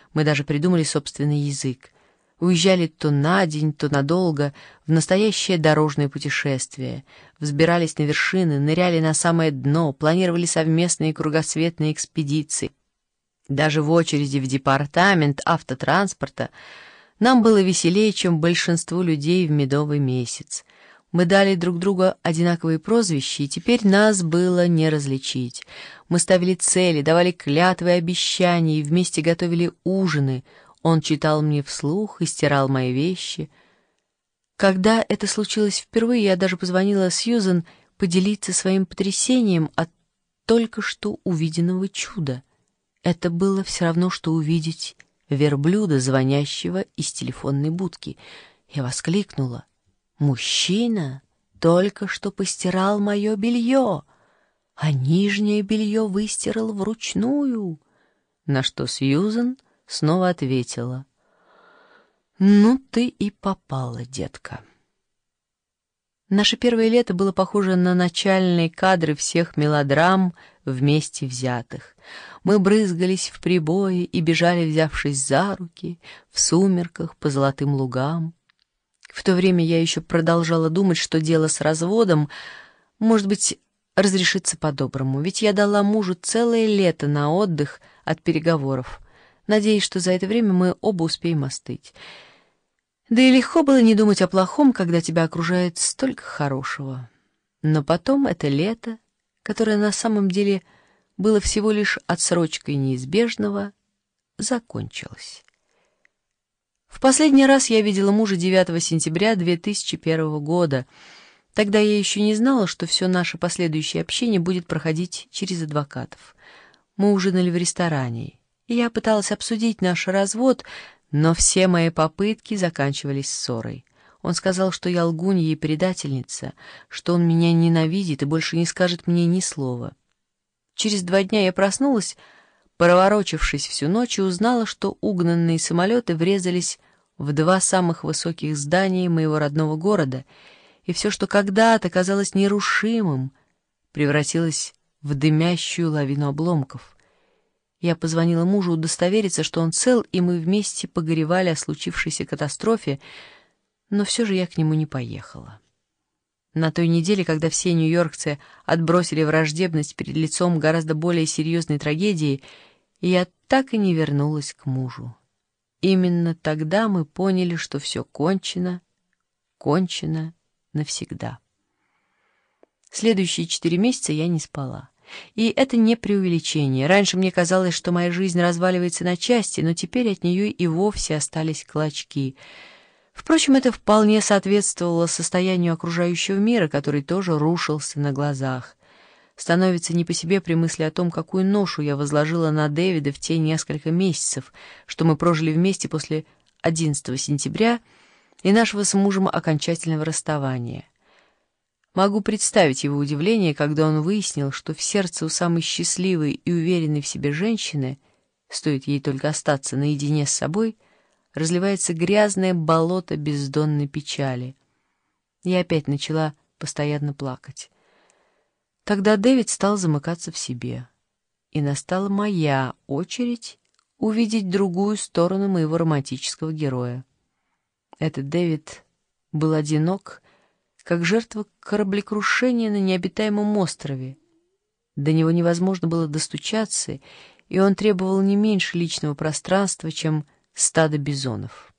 Мы даже придумали собственный язык. Уезжали то на день, то надолго, в настоящее дорожное путешествие. Взбирались на вершины, ныряли на самое дно, планировали совместные кругосветные экспедиции. Даже в очереди в департамент автотранспорта нам было веселее, чем большинству людей в медовый месяц. Мы дали друг другу одинаковые прозвища, и теперь нас было не различить. Мы ставили цели, давали клятвы и обещания, и вместе готовили ужины. Он читал мне вслух и стирал мои вещи. Когда это случилось впервые, я даже позвонила Сьюзен поделиться своим потрясением от только что увиденного чуда. Это было все равно, что увидеть верблюда, звонящего из телефонной будки. Я воскликнула: «Мужчина только что постирал мое белье, а нижнее белье выстирал вручную». На что Сьюзен снова ответила: «Ну ты и попала, детка». Наше первое лето было похоже на начальные кадры всех мелодрам вместе взятых. Мы брызгались в прибое и бежали, взявшись за руки, в сумерках по золотым лугам. В то время я еще продолжала думать, что дело с разводом, может быть, разрешится по-доброму, ведь я дала мужу целое лето на отдых от переговоров, надеясь, что за это время мы оба успеем остыть. Да и легко было не думать о плохом, когда тебя окружает столько хорошего. Но потом это лето, которое на самом деле было всего лишь отсрочкой неизбежного, закончилось. В последний раз я видела мужа 9 сентября 2001 года. Тогда я еще не знала, что все наше последующее общение будет проходить через адвокатов. Мы ужинали в ресторане, и я пыталась обсудить наш развод, но все мои попытки заканчивались ссорой. Он сказал, что я лгунья и предательница, что он меня ненавидит и больше не скажет мне ни слова. Через 2 дня я проснулась, проворочившись всю ночь, и узнала, что угнанные самолеты врезались в 2 самых высоких здания моего родного города, и все, что когда-то казалось нерушимым, превратилось в дымящую лавину обломков. Я позвонила мужу удостовериться, что он цел, и мы вместе погоревали о случившейся катастрофе, но все же я к нему не поехала. На той неделе, когда все нью-йоркцы отбросили враждебность перед лицом гораздо более серьезной трагедии, я так и не вернулась к мужу. Именно тогда мы поняли, что все кончено, кончено навсегда. Следующие 4 месяца я не спала. И это не преувеличение. Раньше мне казалось, что моя жизнь разваливается на части, но теперь от нее и вовсе остались клочки. Впрочем, это вполне соответствовало состоянию окружающего мира, который тоже рушился на глазах. Становится не по себе при мысли о том, какую ношу я возложила на Дэвида в те несколько месяцев, что мы прожили вместе после 11 сентября и нашего с мужем окончательного расставания. Могу представить его удивление, когда он выяснил, что в сердце у самой счастливой и уверенной в себе женщины, стоит ей только остаться наедине с собой, разливается грязное болото бездонной печали. Я опять начала постоянно плакать. Тогда Дэвид стал замыкаться в себе, и настала моя очередь увидеть другую сторону моего романтического героя. Этот Дэвид был одинок, как жертва кораблекрушения на необитаемом острове. До него невозможно было достучаться, и он требовал не меньше личного пространства, чем стадо бизонов.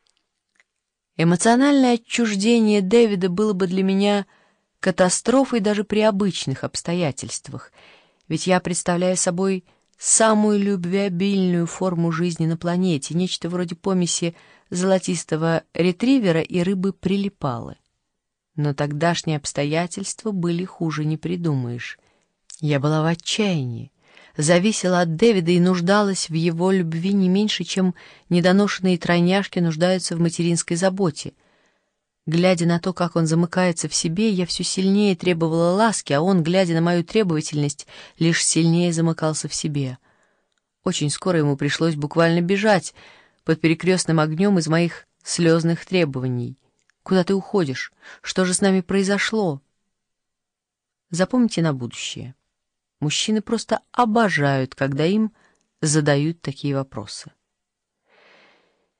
Эмоциональное отчуждение Дэвида было бы для меня катастрофой даже при обычных обстоятельствах, ведь я представляю собой самую любвеобильную форму жизни на планете, нечто вроде помеси золотистого ретривера и рыбы-прилипалы. Но тогдашние обстоятельства были хуже не придумаешь. Я была в отчаянии, зависела от Дэвида и нуждалась в его любви не меньше, чем недоношенные тройняшки нуждаются в материнской заботе. Глядя на то, как он замыкается в себе, я все сильнее требовала ласки, а он, глядя на мою требовательность, лишь сильнее замыкался в себе. Очень скоро ему пришлось буквально бежать под перекрестным огнем из моих слезных требований. «Куда ты уходишь? Что же с нами произошло?» Запомните на будущее. Мужчины просто обожают, когда им задают такие вопросы.